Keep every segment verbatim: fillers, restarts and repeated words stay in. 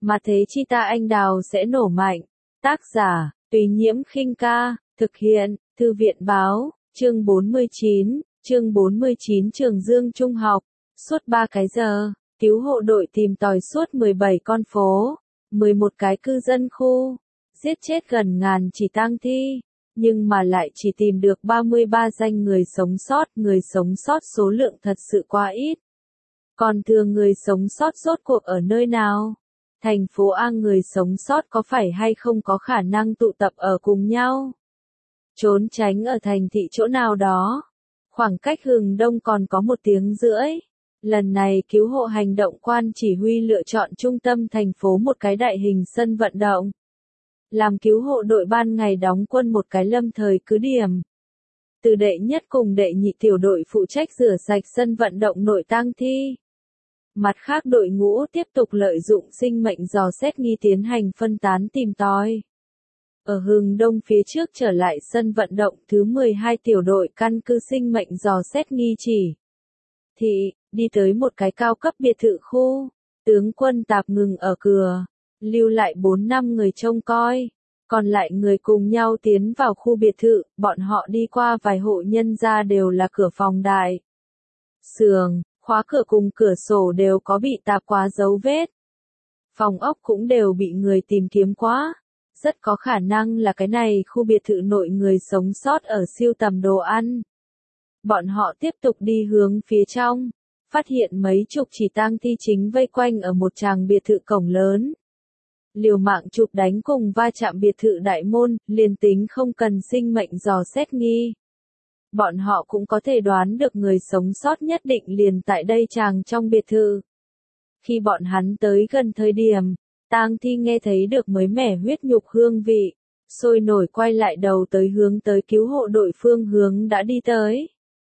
mà thế chi ta anh đào sẽ nổ mạnh. Tác giả, Tùy Nhiễm Khinh Ca, thực hiện, Thư viện Báo, chương bốn mươi chín, chương bốn mươi chín Trường Dương Trung học. Suốt ba cái giờ, cứu hộ đội tìm tòi suốt mười bảy con phố, mười một cái cư dân khu, giết chết gần ngàn chỉ tang thi, nhưng mà lại chỉ tìm được ba mươi ba danh người sống sót, người sống sót số lượng thật sự quá ít. Còn thừa người sống sót rốt cuộc ở nơi nào? Thành phố A người sống sót có phải hay không có khả năng tụ tập ở cùng nhau? Trốn tránh ở thành thị chỗ nào đó? Khoảng cách Hừng Đông còn có một tiếng rưỡi. Lần này cứu hộ hành động quan chỉ huy lựa chọn trung tâm thành phố một cái đại hình sân vận động. Làm cứu hộ đội ban ngày đóng quân một cái lâm thời cứ điểm. Từ đệ nhất cùng đệ nhị tiểu đội phụ trách rửa sạch sân vận động nội tang thi. Mặt khác đội ngũ tiếp tục lợi dụng sinh mệnh dò xét nghi tiến hành phân tán tìm tòi. Ở Hừng Đông phía trước trở lại sân vận động thứ mười hai tiểu đội căn cứ sinh mệnh dò xét nghi chỉ. Thị, đi tới một cái cao cấp biệt thự khu, tướng quân tạp ngừng ở cửa, lưu lại bốn năm người trông coi, còn lại người cùng nhau tiến vào khu biệt thự, bọn họ đi qua vài hộ nhân gia đều là cửa phòng đại. Sườn, khóa cửa cùng cửa sổ đều có bị tạp quá dấu vết. Phòng ốc cũng đều bị người tìm kiếm quá. Rất có khả năng là cái này khu biệt thự nội người sống sót ở siêu tầm đồ ăn. Bọn họ tiếp tục đi hướng phía trong, phát hiện mấy chục chỉ tang thi chính vây quanh ở một tràng biệt thự cổng lớn. Liều mạng chụp đánh cùng va chạm biệt thự đại môn, liền tính không cần sinh mệnh dò xét nghi. Bọn họ cũng có thể đoán được người sống sót nhất định liền tại đây tràng trong biệt thự. Khi bọn hắn tới gần thời điểm, tang thi nghe thấy được mới mẻ huyết nhục hương vị, sôi nổi quay lại đầu tới hướng tới cứu hộ đội phương hướng đã đi tới.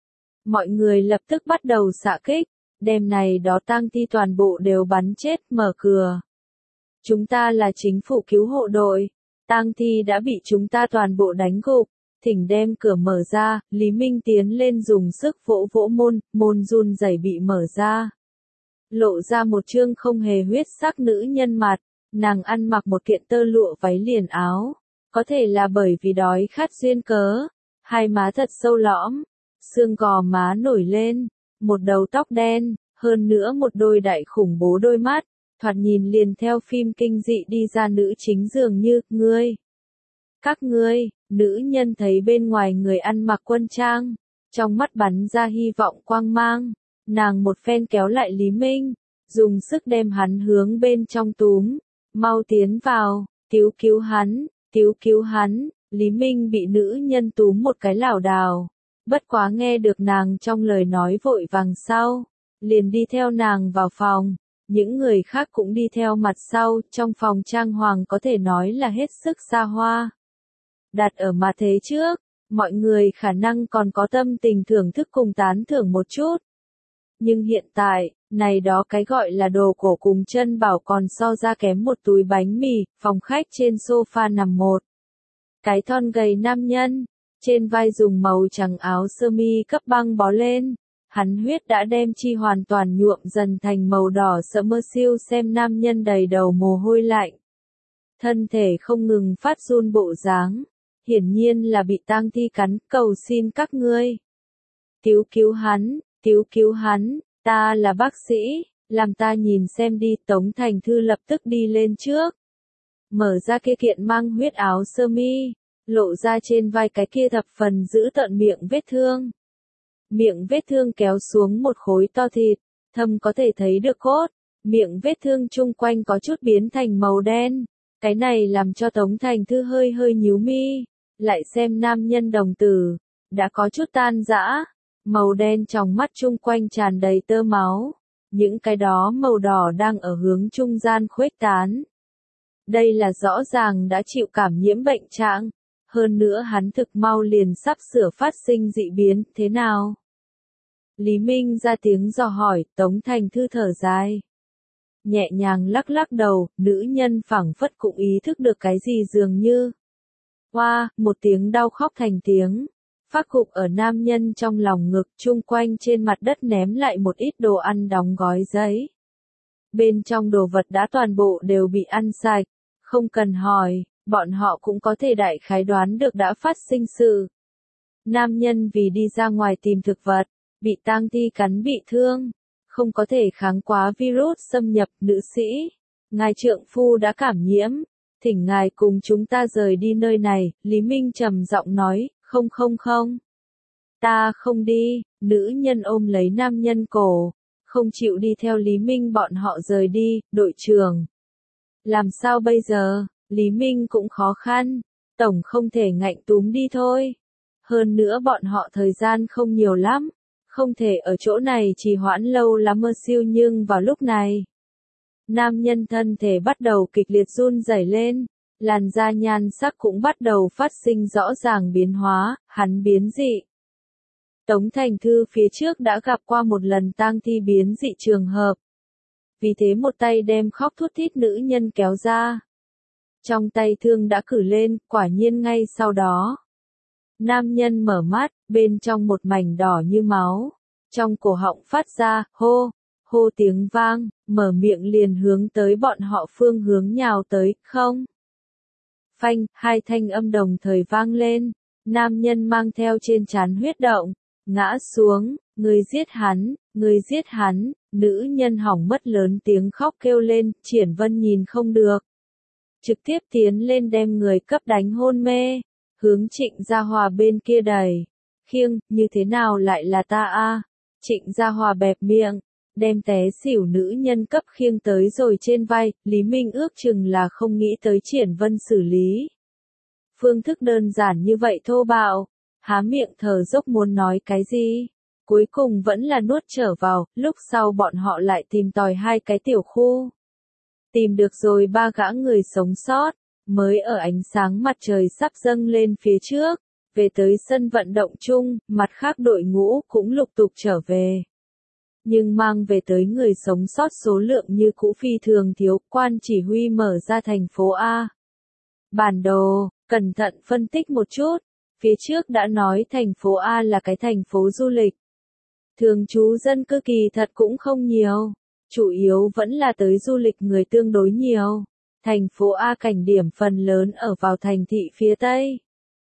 Mọi người lập tức bắt đầu xạ kích, đêm này đó tang thi toàn bộ đều bắn chết, mở cửa. Chúng ta là chính phủ cứu hộ đội, tang thi đã bị chúng ta toàn bộ đánh gục, thỉnh đem cửa mở ra, Lý Minh tiến lên dùng sức vỗ vỗ môn, môn run rẩy bị mở ra. Lộ ra một trương không hề huyết sắc nữ nhân mặt, nàng ăn mặc một kiện tơ lụa váy liền áo, có thể là bởi vì đói khát duyên cớ, hai má thật sâu lõm, xương gò má nổi lên, một đầu tóc đen, hơn nữa một đôi đại khủng bố đôi mắt, thoạt nhìn liền theo phim kinh dị đi ra nữ chính dường như, ngươi. Các ngươi, nữ nhân thấy bên ngoài người ăn mặc quân trang, trong mắt bắn ra hy vọng quang mang, nàng một phen kéo lại Lý Minh, dùng sức đem hắn hướng bên trong túm, mau tiến vào, cứu cứu hắn, cứu cứu hắn, Lý Minh bị nữ nhân túm một cái lảo đảo, bất quá nghe được nàng trong lời nói vội vàng sau, liền đi theo nàng vào phòng, những người khác cũng đi theo mặt sau, trong phòng trang hoàng có thể nói là hết sức xa hoa. Đặt ở mặt thế trước, mọi người khả năng còn có tâm tình thưởng thức cùng tán thưởng một chút. Nhưng hiện tại, này đó cái gọi là đồ cổ cùng chân bảo còn so ra kém một túi bánh mì, phòng khách trên sofa nằm một. Cái thon gầy nam nhân, trên vai dùng màu trắng áo sơ mi cấp băng bó lên, hắn huyết đã đem chi hoàn toàn nhuộm dần thành màu đỏ sẫm mơ siêu xem nam nhân đầy đầu mồ hôi lạnh. Thân thể không ngừng phát run bộ dáng, hiển nhiên là bị tang thi cắn, cầu xin các ngươi. Cứu cứu hắn, cứu cứu hắn, ta là bác sĩ, làm ta nhìn xem đi, Tống Thành Thư lập tức đi lên trước. Mở ra kia kiện mang huyết áo sơ mi, lộ ra trên vai cái kia thập phần giữ tợn miệng vết thương. Miệng vết thương kéo xuống một khối to thịt, thâm có thể thấy được cốt, miệng vết thương chung quanh có chút biến thành màu đen. Cái này làm cho Tống Thành Thư hơi hơi nhíu mi, lại xem nam nhân đồng tử, đã có chút tan rã, màu đen trong mắt chung quanh tràn đầy tơ máu, những cái đó màu đỏ đang ở hướng trung gian khuếch tán. Đây là rõ ràng đã chịu cảm nhiễm bệnh trạng, hơn nữa hắn thực mau liền sắp sửa phát sinh dị biến, thế nào? Lý Minh ra tiếng dò hỏi, Tống Thành Thư thở dài. Nhẹ nhàng lắc lắc đầu, nữ nhân phảng phất cũng ý thức được cái gì dường như. Hoa, wow, một tiếng đau khóc thành tiếng, phát gục ở nam nhân trong lòng ngực, chung quanh trên mặt đất ném lại một ít đồ ăn đóng gói giấy. bên trong đồ vật đã toàn bộ đều bị ăn sạch, không cần hỏi, bọn họ cũng có thể đại khái đoán được đã phát sinh sự. Nam nhân vì đi ra ngoài tìm thực vật, bị tang thi cắn bị thương, không có thể kháng quá virus xâm nhập. Nữ sĩ, ngài trượng phu đã cảm nhiễm, thỉnh ngài cùng chúng ta rời đi nơi này. Lý Minh trầm giọng nói, không không không. Ta không đi. Nữ nhân ôm lấy nam nhân cổ, không chịu đi theo Lý Minh bọn họ rời đi. Đội trưởng, làm sao bây giờ? Lý Minh cũng khó khăn, tổng không thể ngạnh túm đi thôi. Hơn nữa bọn họ thời gian không nhiều lắm, không thể ở chỗ này trì hoãn lâu lắm. Mơ siêu nhưng vào lúc này, nam nhân thân thể bắt đầu kịch liệt run rẩy lên, làn da nhan sắc cũng bắt đầu phát sinh rõ ràng biến hóa, hắn biến dị. Tống Thành Thư phía trước đã gặp qua một lần tang thi biến dị trường hợp. Vì thế một tay đem khóc thút thít nữ nhân kéo ra. Trong tay thương đã cử lên, quả nhiên ngay sau đó. Nam nhân mở mắt, bên trong một mảnh đỏ như máu. Trong cổ họng phát ra, hô, hô tiếng vang, mở miệng liền hướng tới bọn họ phương hướng nhào tới, không. Phanh, hai thanh âm đồng thời vang lên. Nam nhân mang theo trên trán huyết động, ngã xuống, người giết hắn, người giết hắn. Nữ nhân hỏng mất lớn tiếng khóc kêu lên. Triển Vân nhìn không được, trực tiếp tiến lên đem người cấp đánh hôn mê, hướng Trịnh Gia Hòa bên kia đẩy. Khiêng, như thế nào lại là ta a? Trịnh Gia Hòa bẹp miệng, đem té xỉu nữ nhân cấp khiêng tới rồi trên vai. Lý Minh ước chừng là không nghĩ tới Triển Vân xử lý. Phương thức đơn giản như vậy thô bạo, há miệng thở dốc muốn nói cái gì, cuối cùng vẫn là nuốt trở vào. Lúc sau bọn họ lại tìm tòi hai cái tiểu khu, tìm được rồi ba gã người sống sót, mới ở ánh sáng mặt trời sắp dâng lên phía trước, về tới sân vận động chung. Mặt khác đội ngũ cũng lục tục trở về, nhưng mang về tới người sống sót số lượng như cũ phi thường thiếu. Quan chỉ huy mở ra thành phố A bản đồ, cẩn thận phân tích một chút. Phía trước đã nói thành phố A là cái thành phố du lịch, thường trú dân cư kỳ thật cũng không nhiều, chủ yếu vẫn là tới du lịch người tương đối nhiều. Thành phố A cảnh điểm phần lớn ở vào thành thị phía Tây.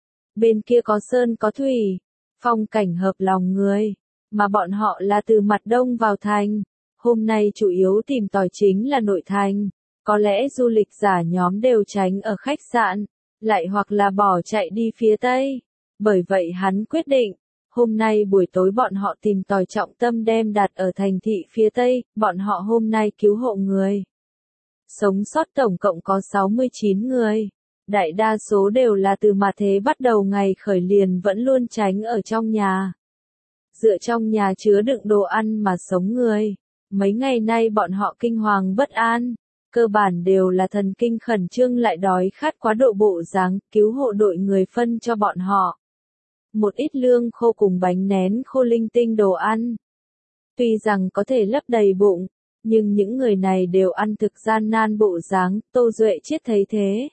Bên kia có sơn có thủy, phong cảnh hợp lòng người, mà bọn họ là từ mặt đông vào thành. Hôm nay chủ yếu tìm tòi chính là nội thành, có lẽ du lịch giả nhóm đều tránh ở khách sạn, lại hoặc là bỏ chạy đi phía Tây. Bởi vậy hắn quyết định, hôm nay buổi tối bọn họ tìm tòi trọng tâm đem đặt ở thành thị phía Tây. Bọn họ hôm nay cứu hộ người sống sót tổng cộng có sáu mươi chín người. Đại đa số đều là từ mà thế bắt đầu ngày khởi liền vẫn luôn tránh ở trong nhà. Dựa trong nhà chứa đựng đồ ăn mà sống người. Mấy ngày nay bọn họ kinh hoàng bất an, cơ bản đều là thần kinh khẩn trương lại đói khát quá độ bộ dáng. Cứu hộ đội người phân cho bọn họ một ít lương khô cùng bánh nén khô linh tinh đồ ăn. Tuy rằng có thể lấp đầy bụng, nhưng những người này đều ăn thực gian nan bộ dáng. Tô Duệ Chiết thấy thế,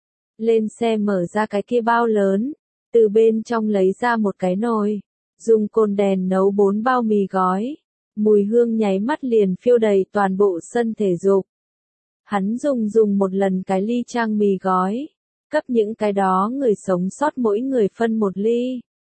lên xe mở ra cái kia bao lớn, từ bên trong lấy ra một cái nồi, dùng cồn đèn nấu bốn bao mì gói, mùi hương nháy mắt liền phiêu đầy toàn bộ sân thể dục. Hắn dùng dùng một lần cái ly trang mì gói, cấp những cái đó người sống sót mỗi người phân một ly.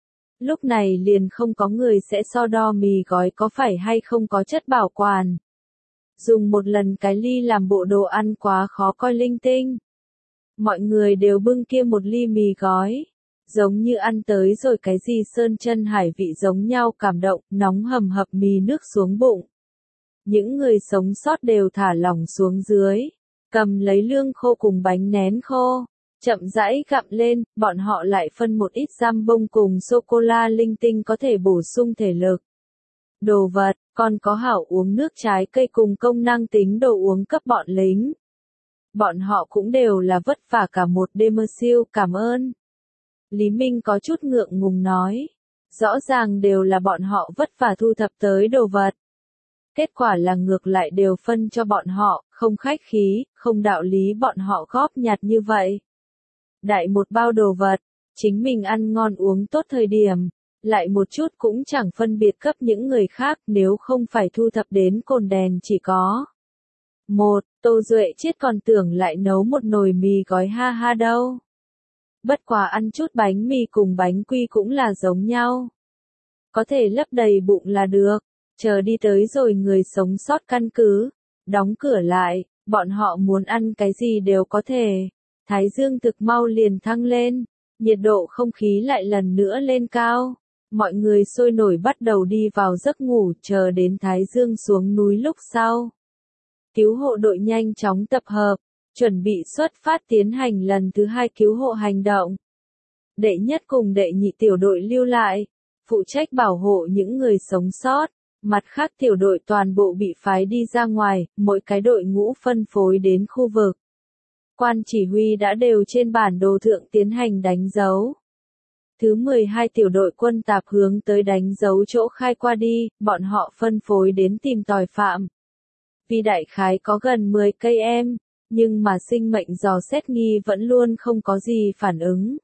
Lúc này liền không có người sẽ so đo mì gói có phải hay không có chất bảo quản. Dùng một lần cái ly làm bộ đồ ăn quá khó coi linh tinh. Mọi người đều bưng kia một ly mì gói, giống như ăn tới rồi cái gì sơn chân hải vị giống nhau, cảm động, nóng hầm hập mì nước xuống bụng. Những người sống sót đều thả lỏng xuống dưới, cầm lấy lương khô cùng bánh nén khô, chậm rãi gặm lên. Bọn họ lại phân một ít giam bông cùng sô-cô-la linh tinh có thể bổ sung thể lực. Đồ vật, còn có hảo uống nước trái cây cùng công năng tính đồ uống cấp bọn lính. Bọn họ cũng đều là vất vả cả một đêm. Mơ siêu cảm ơn. Lý Minh có chút ngượng ngùng nói. Rõ ràng đều là bọn họ vất vả thu thập tới đồ vật. Kết quả là ngược lại đều phân cho bọn họ, không khách khí, không đạo lý bọn họ góp nhặt như vậy. Đại một bao đồ vật, chính mình ăn ngon uống tốt thời điểm, lại một chút cũng chẳng phân biệt cấp những người khác. Nếu không phải thu thập đến cồn đèn chỉ có Một, Tô Duệ chết còn tưởng lại nấu một nồi mì gói ha ha đâu. Bất quá ăn chút bánh mì cùng bánh quy cũng là giống nhau. Có thể lấp đầy bụng là được, chờ đi tới rồi người sống sót căn cứ, đóng cửa lại, bọn họ muốn ăn cái gì đều có thể. Thái dương thực mau liền thăng lên, nhiệt độ không khí lại lần nữa lên cao. Mọi người sôi nổi bắt đầu đi vào giấc ngủ chờ đến Thái dương xuống núi lúc sau. Cứu hộ đội nhanh chóng tập hợp, chuẩn bị xuất phát tiến hành lần thứ hai cứu hộ hành động. Đệ nhất cùng đệ nhị tiểu đội lưu lại, phụ trách bảo hộ những người sống sót, mặt khác tiểu đội toàn bộ bị phái đi ra ngoài, mỗi cái đội ngũ phân phối đến khu vực. Quan chỉ huy đã đều trên bản đồ thượng tiến hành đánh dấu. Thứ mười hai tiểu đội quân tạp hướng tới đánh dấu chỗ khai qua đi, bọn họ phân phối đến tìm tòi phạm. Vì đại khái có gần mười cây em, nhưng mà sinh mệnh dò xét nghi vẫn luôn không có gì phản ứng.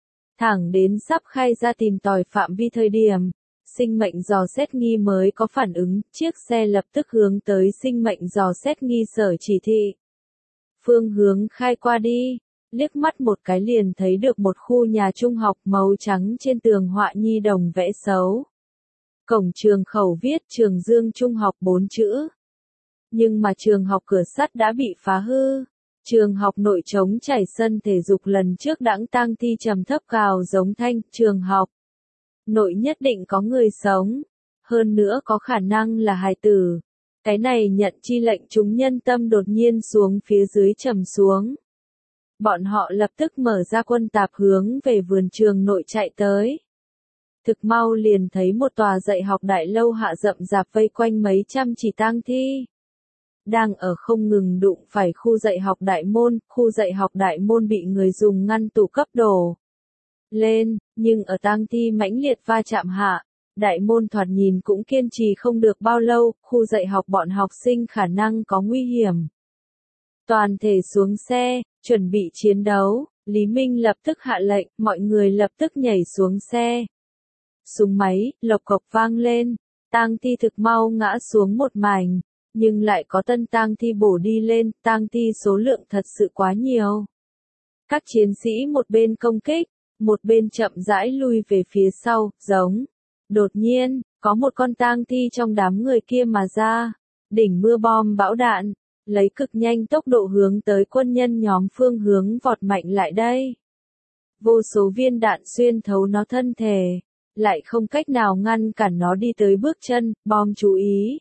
Thẳng đến sắp khai ra tìm tòi phạm vi thời điểm, sinh mệnh dò xét nghi mới có phản ứng, chiếc xe lập tức hướng tới sinh mệnh dò xét nghi sở chỉ thị. Phương hướng khai qua đi, liếc mắt một cái liền thấy được một khu nhà trung học màu trắng trên tường họa nhi đồng vẽ xấu. Cổng trường khẩu viết Trường Dương Trung học bốn chữ. Nhưng mà trường học cửa sắt đã bị phá hư. Trường học nội trống trải sân thể dục lần trước đãng tang thi trầm thấp gào giống thanh, trường học nội nhất định có người sống, hơn nữa có khả năng là hài tử. Cái này nhận chi lệnh chúng nhân tâm đột nhiên xuống phía dưới trầm xuống. Bọn họ lập tức mở ra quân tạp hướng về vườn trường nội chạy tới. Thực mau liền thấy một tòa dạy học đại lâu hạ rậm rạp vây quanh mấy trăm chỉ tang thi. Đang ở không ngừng đụng phải khu dạy học đại môn, khu dạy học đại môn bị người dùng ngăn tủ cấp đổ lên, nhưng ở tang thi mãnh liệt va chạm hạ, đại môn thoạt nhìn cũng kiên trì không được bao lâu, khu dạy học bọn học sinh khả năng có nguy hiểm. Toàn thể xuống xe, chuẩn bị chiến đấu, Lý Minh lập tức hạ lệnh, mọi người lập tức nhảy xuống xe. Súng máy, lộc cộc vang lên, tang thi thực mau ngã xuống một mảnh, nhưng lại có tân tang thi bổ đi lên, tang thi số lượng thật sự quá nhiều. Các chiến sĩ một bên công kích, một bên chậm rãi lui về phía sau, giống. Đột nhiên, có một con tang thi trong đám người kia mà ra, đỉnh mưa bom bão đạn, lấy cực nhanh tốc độ hướng tới quân nhân nhóm phương hướng vọt mạnh lại đây. Vô số viên đạn xuyên thấu nó thân thể, lại không cách nào ngăn cản nó đi tới bước chân, bom chú ý.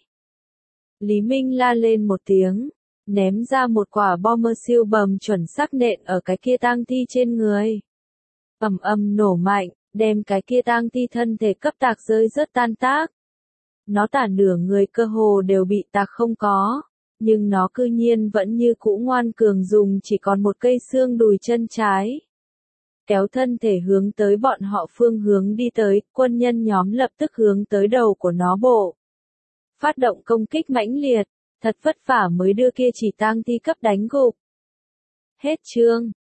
Lý Minh la lên một tiếng, ném ra một quả bom mơ siêu bầm chuẩn xác nện ở cái kia tang thi trên người. Ầm ầm nổ mạnh, đem cái kia tang thi thân thể cấp tạc rơi rớt tan tác. Nó tả nửa người cơ hồ đều bị tạc không có, nhưng nó cư nhiên vẫn như cũ ngoan cường dùng chỉ còn một cây xương đùi chân trái. Kéo thân thể hướng tới bọn họ phương hướng đi tới, quân nhân nhóm lập tức hướng tới đầu của nó bộ. Phát động công kích mãnh liệt, thật vất vả mới đưa kia chỉ tang thi cấp đánh gục. Hết chương.